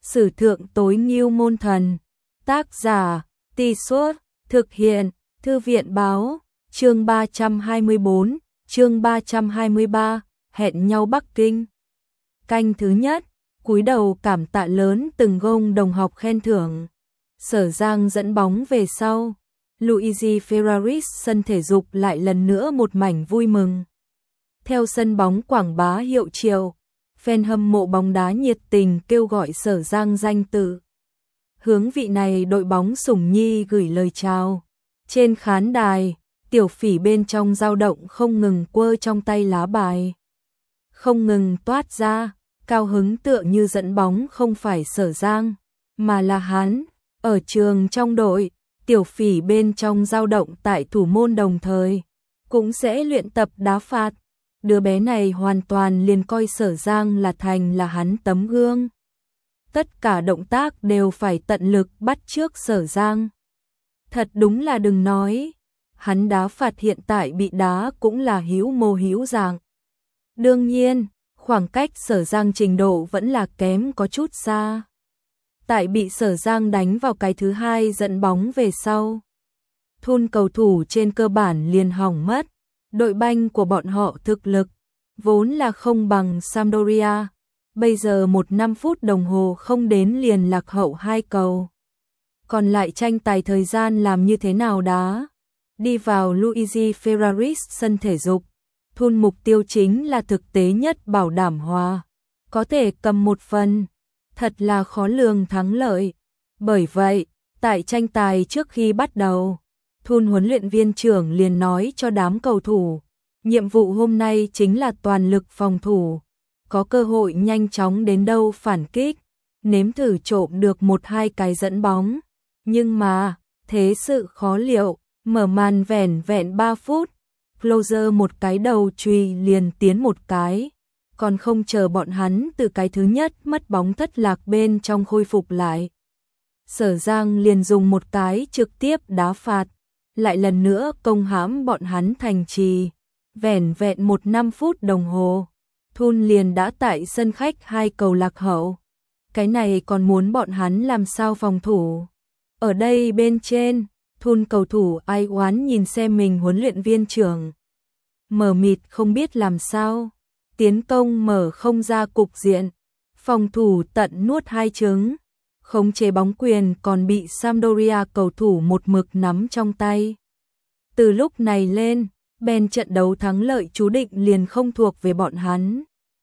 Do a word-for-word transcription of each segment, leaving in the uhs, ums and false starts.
Sử thượng tối ngưu môn thần. Tác giả, Tì Suốt, thực hiện, Thư viện báo, chương ba trăm hai mươi tư, chương ba trăm hai mươi ba, hẹn nhau Bắc Kinh. Canh thứ nhất, cúi đầu cảm tạ lớn từng gông đồng học khen thưởng. Sở Giang dẫn bóng về sau. Luigi Ferraris sân thể dục lại lần nữa một mảnh vui mừng. Theo sân bóng quảng bá hiệu triệu, fan hâm mộ bóng đá nhiệt tình kêu gọi Sở Giang danh tự. Hướng vị này đội bóng sủng nhi gửi lời chào. Trên khán đài, Tiểu Phỉ bên trong dao động không ngừng quơ trong tay lá bài. Không ngừng toát ra, cao hứng tựa như dẫn bóng không phải Sở Giang, mà là hắn. Ở trường trong đội, Tiểu Phỉ bên trong dao động tại thủ môn đồng thời, cũng sẽ luyện tập đá phạt. Đứa bé này hoàn toàn liền coi Sở Giang là thành là hắn tấm gương. Tất cả động tác đều phải tận lực bắt chước Sở Giang. Thật đúng là đừng nói, hắn đá phạt hiện tại bị đá cũng là hữu mô hữu dạng. Đương nhiên, khoảng cách Sở Giang trình độ vẫn là kém có chút xa. Tại bị Sở Giang đánh vào cái thứ hai dẫn bóng về sau, thun cầu thủ trên cơ bản liền hỏng mất. Đội banh của bọn họ thực lực vốn là không bằng Sampdoria, bây giờ một năm phút đồng hồ không đến liền lạc hậu hai cầu. Còn lại tranh tài thời gian làm như thế nào đá? Đi vào Luigi Ferraris sân thể dục, thun mục tiêu chính là thực tế nhất bảo đảm hòa, có thể cầm một phần, thật là khó lường thắng lợi. Bởi vậy, tại tranh tài trước khi bắt đầu, thun huấn luyện viên trưởng liền nói cho đám cầu thủ, nhiệm vụ hôm nay chính là toàn lực phòng thủ, có cơ hội nhanh chóng đến đâu phản kích, nếm thử trộm được một hai cái dẫn bóng. Nhưng mà, thế sự khó liệu, mở màn vẻn vẹn ba phút, Closer một cái đầu chùy liền tiến một cái, còn không chờ bọn hắn từ cái thứ nhất mất bóng thất lạc bên trong khôi phục lại. Sở Giang liền dùng một cái trực tiếp đá phạt, lại lần nữa công hãm bọn hắn thành trì. Vẻn vẹn một năm phút đồng hồ, thun liền đã tại sân khách hai cầu lạc hậu. Cái này còn muốn bọn hắn làm sao phòng thủ? Ở đây bên trên, thun cầu thủ ai oán nhìn xem mình huấn luyện viên trưởng. Mờ mịt không biết làm sao, tiến công mở không ra cục diện, phòng thủ tận nuốt hai trứng, khống chế bóng quyền còn bị Sampdoria cầu thủ một mực nắm trong tay. Từ lúc này lên, bên trận đấu thắng lợi chú định liền không thuộc về bọn hắn.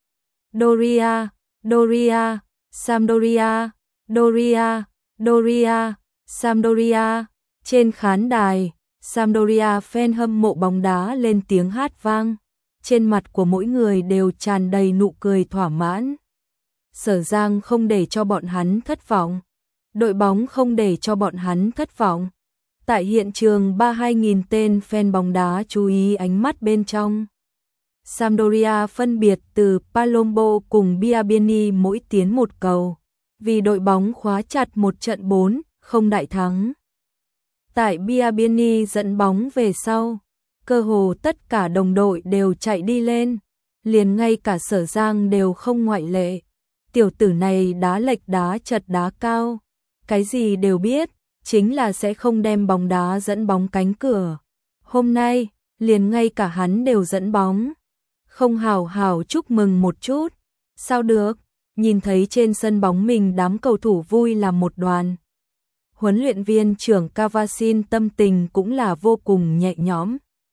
Doria, Doria, Sampdoria, Doria, Doria, Sampdoria. Trên khán đài, Sampdoria fan hâm mộ bóng đá lên tiếng hát vang. Trên mặt của mỗi người đều tràn đầy nụ cười thỏa mãn. Sở Giang không để cho bọn hắn thất vọng. Đội bóng không để cho bọn hắn thất vọng. Tại hiện trường ba mươi hai nghìn tên fan bóng đá chú ý ánh mắt bên trong. Sampdoria phân biệt từ Palombo cùng Biabiani mỗi tiến một cầu, vì đội bóng khóa chặt một trận bốn không đại thắng. Tại Biabiani dẫn bóng về sau, cơ hồ tất cả đồng đội đều chạy đi lên, liền ngay cả Sở Giang đều không ngoại lệ. Tiểu tử này đá lệch đá chật đá cao, cái gì đều biết, chính là sẽ không đem bóng đá dẫn bóng cánh cửa. Hôm nay, liền ngay cả hắn đều dẫn bóng. Không hào hào chúc mừng một chút, sao được, nhìn thấy trên sân bóng mình đám cầu thủ vui làm một đoàn. Huấn luyện viên trưởng Cavasin tâm tình cũng là vô cùng nhẹ nhõm.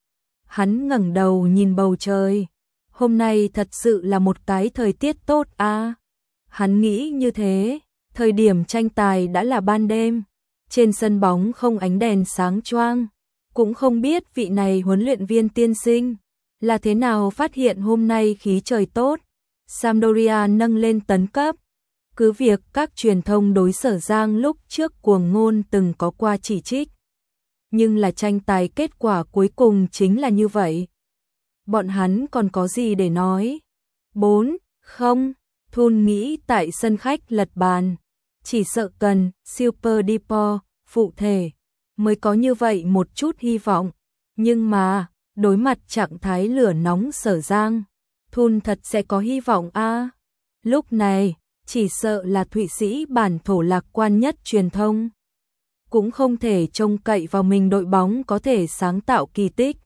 Hắn ngẩng đầu nhìn bầu trời, hôm nay thật sự là một cái thời tiết tốt à. Hắn nghĩ như thế, thời điểm tranh tài đã là ban đêm, trên sân bóng không ánh đèn sáng choang, cũng không biết vị này huấn luyện viên tiên sinh là thế nào phát hiện hôm nay khí trời tốt. Sampdoria nâng lên tấn cấp, cứ việc các truyền thông đối Sở Giang lúc trước cuồng ngôn từng có qua chỉ trích, nhưng là tranh tài kết quả cuối cùng chính là như vậy. Bọn hắn còn có gì để nói? bốn không, thun nghĩ tại sân khách lật bàn, chỉ sợ cần Super Depot phụ thể mới có như vậy một chút hy vọng, nhưng mà đối mặt trạng thái lửa nóng Sở Giang, thun thật sẽ có hy vọng a. À. Lúc này, chỉ sợ là Thụy Sĩ bản thổ lạc quan nhất truyền thông. Cũng không thể trông cậy vào mình đội bóng có thể sáng tạo kỳ tích.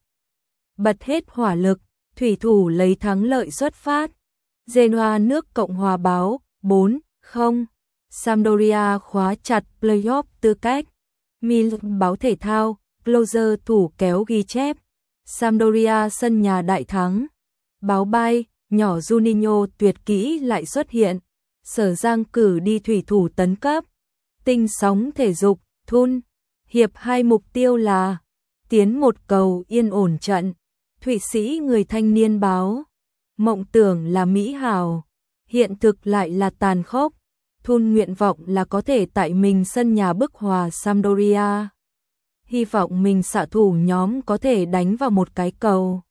Bật hết hỏa lực, thủy thủ lấy thắng lợi xuất phát. Genoa nước Cộng hòa báo, bốn không. Sampdoria khóa chặt playoff tư cách. Milan báo thể thao, Closer thủ kéo ghi chép. Sampdoria sân nhà đại thắng. Báo bay, nhỏ Juninho tuyệt kỹ lại xuất hiện. Sở Giang cử đi thủy thủ tấn cấp. Tinh sóng thể dục, Thun. Hiệp hai mục tiêu là tiến một cầu yên ổn trận. Thụy Sĩ người thanh niên báo. Mộng tưởng là mỹ hảo, hiện thực lại là tàn khốc. Thun nguyện vọng là có thể tại mình sân nhà bức hòa Sampdoria. Hy vọng mình xạ thủ nhóm có thể đánh vào một cái cầu.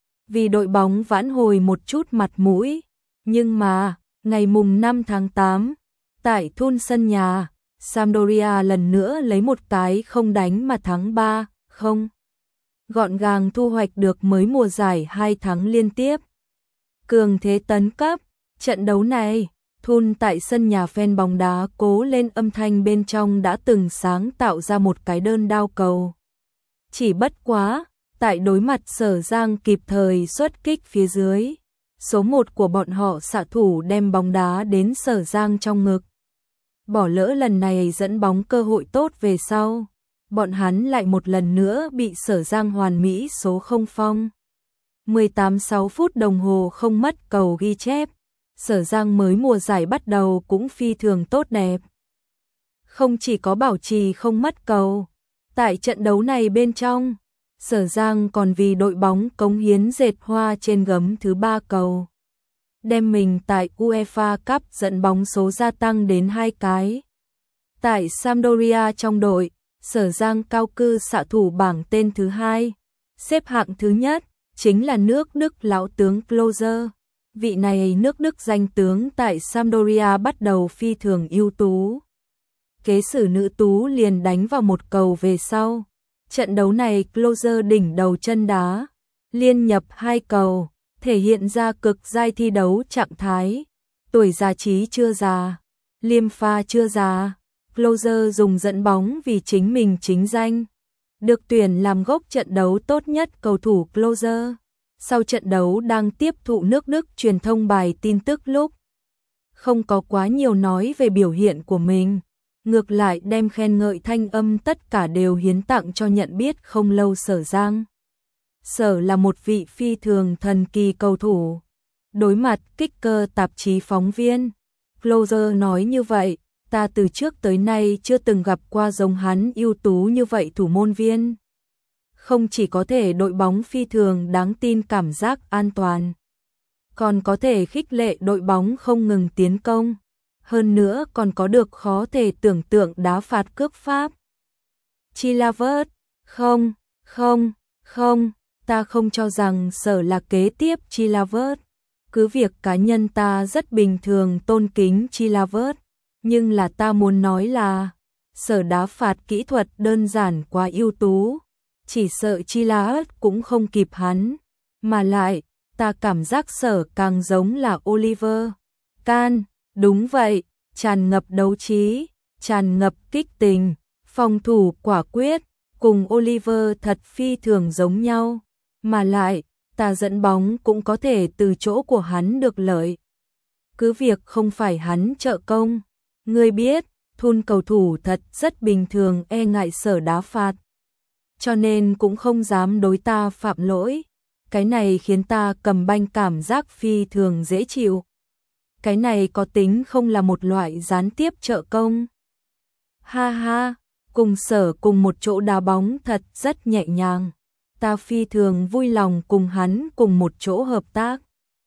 Vì đội bóng vãn hồi một chút mặt mũi. Nhưng mà, ngày mùng năm tháng tám, tại Thun sân nhà, Sampdoria lần nữa lấy một cái không đánh mà thắng ba không. Gọn gàng thu hoạch được mới mùa giải hai tháng liên tiếp. Cường thế tấn cấp, trận đấu này, Thun tại sân nhà fan bóng đá cố lên âm thanh bên trong đã từng sáng tạo ra một cái đơn đao cầu. Chỉ bất quá, tại đối mặt Sở Giang kịp thời xuất kích phía dưới, số một của bọn họ xạ thủ đem bóng đá đến Sở Giang trong ngực. Bỏ lỡ lần này dẫn bóng cơ hội tốt về sau, bọn hắn lại một lần nữa bị Sở Giang hoàn mỹ số không phong. mười tám sáu phút đồng hồ không mất cầu ghi chép, Sở Giang mới mùa giải bắt đầu cũng phi thường tốt đẹp. Không chỉ có bảo trì không mất cầu, tại trận đấu này bên trong, Sở Giang còn vì đội bóng cống hiến dệt hoa trên gấm thứ ba cầu. Đem mình tại UEFA Cup dẫn bóng số gia tăng đến hai cái. Tại Sampdoria trong đội, Sở Giang cao cư xạ thủ bảng tên thứ hai, xếp hạng thứ nhất, chính là nước Đức lão tướng Closer. Vị này nước Đức danh tướng tại Sampdoria bắt đầu phi thường ưu tú. Kế sử nữ tú liền đánh vào một cầu về sau. Trận đấu này Closer đỉnh đầu chân đá, liên nhập hai cầu, thể hiện ra cực giai thi đấu trạng thái. Tuổi già trí chưa già, liêm pha chưa già, Closer dùng dẫn bóng vì chính mình chính danh. Được tuyển làm gốc trận đấu tốt nhất cầu thủ Closer. Sau trận đấu đang tiếp thụ nước Đức truyền thông bài tin tức lúc không có quá nhiều nói về biểu hiện của mình, ngược lại đem khen ngợi thanh âm tất cả đều hiến tặng cho nhận biết không lâu Sở Giang. Sở là một vị phi thường thần kỳ cầu thủ. Đối mặt Kicker tạp chí phóng viên, Closer nói như vậy, ta từ trước tới nay chưa từng gặp qua giống hắn ưu tú như vậy thủ môn viên. Không chỉ có thể đội bóng phi thường đáng tin cảm giác an toàn, còn có thể khích lệ đội bóng không ngừng tiến công, hơn nữa còn có được khó thể tưởng tượng đá phạt cướp pháp. Chilavert, không, không, không, ta không cho rằng Sở là kế tiếp Chilavert. Cứ việc cá nhân ta rất bình thường tôn kính Chilavert, nhưng là ta muốn nói là Sở đá phạt kỹ thuật đơn giản quá ưu tú. Chỉ sợ Chilavert cũng không kịp hắn, mà lại, ta cảm giác Sở càng giống là Oliver Kahn. Đúng vậy, tràn ngập đấu trí, tràn ngập kích tình, phòng thủ quả quyết, cùng Oliver thật phi thường giống nhau, mà lại, ta dẫn bóng cũng có thể từ chỗ của hắn được lợi. Cứ việc không phải hắn trợ công, ngươi biết, Thun cầu thủ thật rất bình thường e ngại Sở đá phạt, cho nên cũng không dám đối ta phạm lỗi. Cái này khiến ta cầm banh cảm giác phi thường dễ chịu. Cái này có tính không là một loại gián tiếp trợ công. Ha ha, cùng Sở cùng một chỗ đá bóng thật rất nhẹ nhàng. Ta phi thường vui lòng cùng hắn cùng một chỗ hợp tác.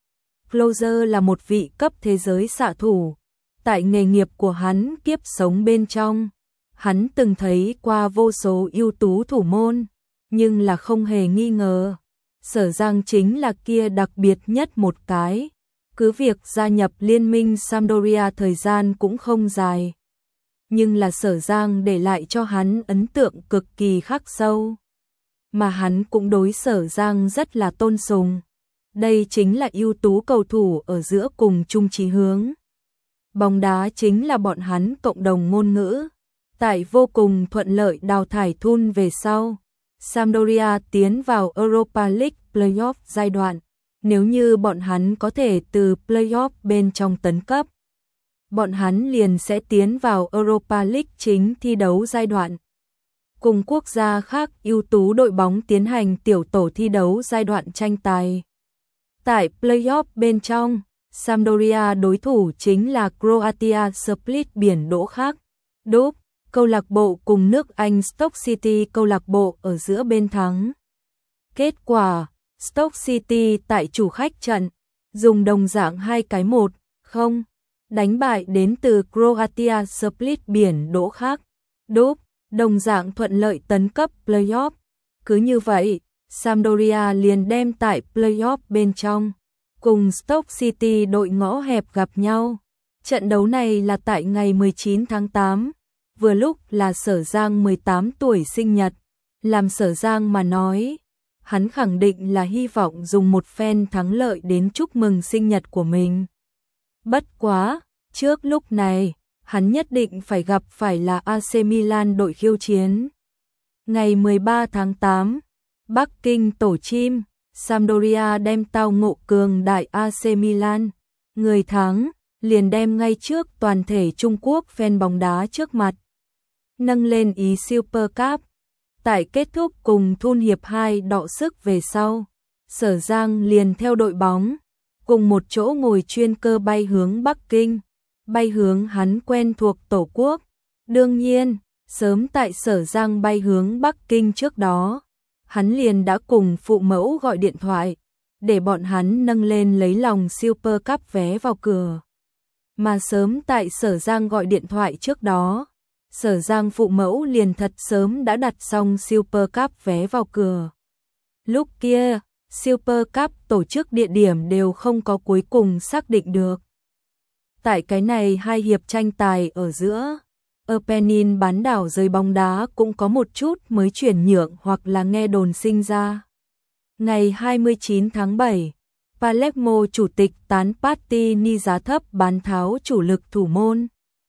Closer là một vị cấp thế giới xạ thủ. Tại nghề nghiệp của hắn kiếp sống bên trong, hắn từng thấy qua vô số ưu tú thủ môn, nhưng là không hề nghi ngờ. Sở Giang chính là kia đặc biệt nhất một cái. Cứ việc gia nhập liên minh Sampdoria thời gian cũng không dài, nhưng là Sở Giang để lại cho hắn ấn tượng cực kỳ khắc sâu. Mà hắn cũng đối Sở Giang rất là tôn sùng. Đây chính là ưu tú cầu thủ ở giữa cùng chung chí hướng. Bóng đá chính là bọn hắn cộng đồng ngôn ngữ. Tại vô cùng thuận lợi đào thải Thun về sau, Sampdoria tiến vào Europa League Playoff giai đoạn. Nếu như bọn hắn có thể từ Playoff bên trong tấn cấp, bọn hắn liền sẽ tiến vào Europa League chính thi đấu giai đoạn. Cùng quốc gia khác ưu tú đội bóng tiến hành tiểu tổ thi đấu giai đoạn tranh tài. Tại Playoff bên trong, Sampdoria đối thủ chính là Croatia Split biển đỗ khác. Đúp, câu lạc bộ cùng nước Anh Stoke City câu lạc bộ ở giữa bên thắng. Kết quả, Stoke City tại chủ khách trận, dùng đồng dạng hai cái một không, đánh bại đến từ Croatia Split biển đỗ khác. Đúp, đồng dạng thuận lợi tấn cấp Playoff. Cứ như vậy, Sampdoria liền đem tại Playoff bên trong, cùng Stoke City đội ngõ hẹp gặp nhau. Trận đấu này là tại ngày mười chín tháng tám, vừa lúc là Sở Giang mười tám tuổi sinh nhật. Làm Sở Giang mà nói, hắn khẳng định là hy vọng dùng một phen thắng lợi đến chúc mừng sinh nhật của mình. Bất quá, trước lúc này, hắn nhất định phải gặp phải là a xê Milan đội khiêu chiến. Ngày mười ba tháng tám, Bắc Kinh tổ chim, Sampdoria đem tao ngộ cường đại a xê Milan. Người thắng, liền đem ngay trước toàn thể Trung Quốc fan bóng đá trước mặt. Nâng lên ý Super Cup. Tại kết thúc cùng Thun hiệp hai đọ sức về sau, Sở Giang liền theo đội bóng, cùng một chỗ ngồi chuyên cơ bay hướng Bắc Kinh, bay hướng hắn quen thuộc tổ quốc. Đương nhiên, sớm tại Sở Giang bay hướng Bắc Kinh trước đó, hắn liền đã cùng phụ mẫu gọi điện thoại, để bọn hắn nâng lên lấy lòng Super Cup vé vào cửa. Mà sớm tại Sở Giang gọi điện thoại trước đó, Sở Giang phụ mẫu liền thật sớm đã đặt xong Super Cup vé vào cửa. Lúc kia, Super Cup tổ chức địa điểm đều không có cuối cùng xác định được. Tại cái này hai hiệp tranh tài ở giữa, Apennin bán đảo giới bóng đá cũng có một chút mới chuyển nhượng hoặc là nghe đồn sinh ra. Ngày hai mươi chín tháng bảy, Palermo chủ tịch tán Partini giá thấp bán tháo chủ lực thủ môn.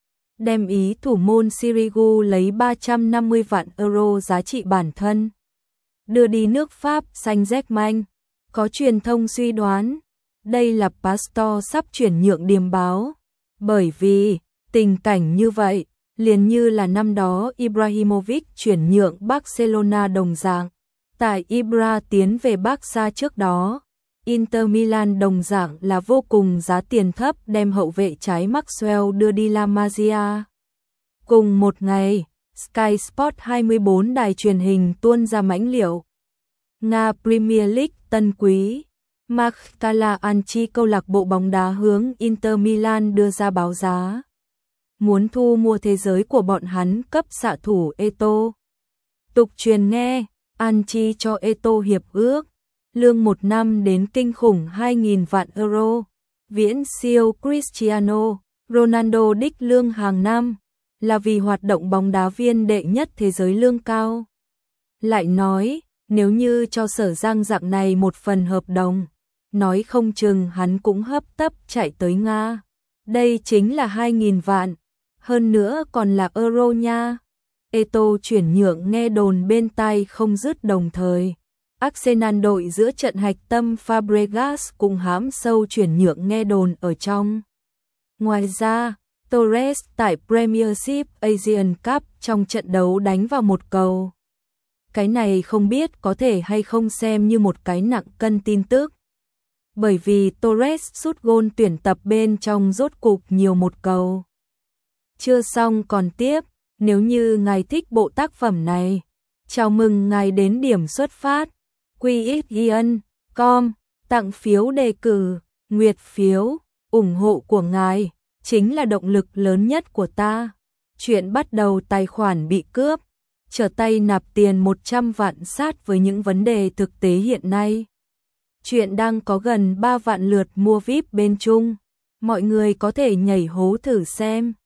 Đem ý thủ môn Sirigu lấy ba trăm năm mươi vạn euro giá trị bản thân, đưa đi nước Pháp Saint-Germain. Có truyền thông suy đoán, đây là Pastor sắp chuyển nhượng điềm báo. Bởi vì, tình cảnh như vậy, liền như là năm đó Ibrahimovic chuyển nhượng Barcelona đồng dạng. Tại Ibra tiến về Barca trước đó, Inter Milan đồng dạng là vô cùng giá tiền thấp đem hậu vệ trái Maxwell đưa đi La Masia. Cùng một ngày, Sky Sport hai mươi bốn đài truyền hình tuôn ra mãnh liệu. Nga Premier League tân quý, Mark Callahanchi câu lạc bộ bóng đá hướng Inter Milan đưa ra báo giá. Muốn thu mua thế giới của bọn hắn cấp xạ thủ Eto'o. Tục truyền nghe, Anchi cho Eto'o hiệp ước, lương một năm đến kinh khủng hai nghìn vạn euro, viễn siêu Cristiano Ronaldo đích lương hàng năm, là vì hoạt động bóng đá viên đệ nhất thế giới lương cao. Lại nói, nếu như cho Sở Giang dạng này một phần hợp đồng, nói không chừng hắn cũng hấp tấp chạy tới Nga. Đây chính là hai nghìn vạn, hơn nữa còn là euro nha. Eto'o chuyển nhượng nghe đồn bên tai không dứt, đồng thời Arsenal đội giữa trận hạch tâm Fabregas cùng hãm sâu chuyển nhượng nghe đồn ở trong. Ngoài ra, Torres tại Premiership Asian Cup trong trận đấu đánh vào một cầu. Cái này không biết có thể hay không xem như một cái nặng cân tin tức. Bởi vì Torres sút gôn tuyển tập bên trong rốt cục nhiều một cầu. Chưa xong còn tiếp, nếu như ngài thích bộ tác phẩm này, chào mừng ngài đến điểm xuất phát. quy ích ian chấm com, tặng phiếu đề cử, nguyệt phiếu, ủng hộ của ngài chính là động lực lớn nhất của ta. Chuyện bắt đầu tài khoản bị cướp, trở tay nạp tiền một trăm vạn sát với những vấn đề thực tế hiện nay. Chuyện đang có gần ba vạn lượt mua vi ai pi bên Trung, mọi người có thể nhảy hố thử xem.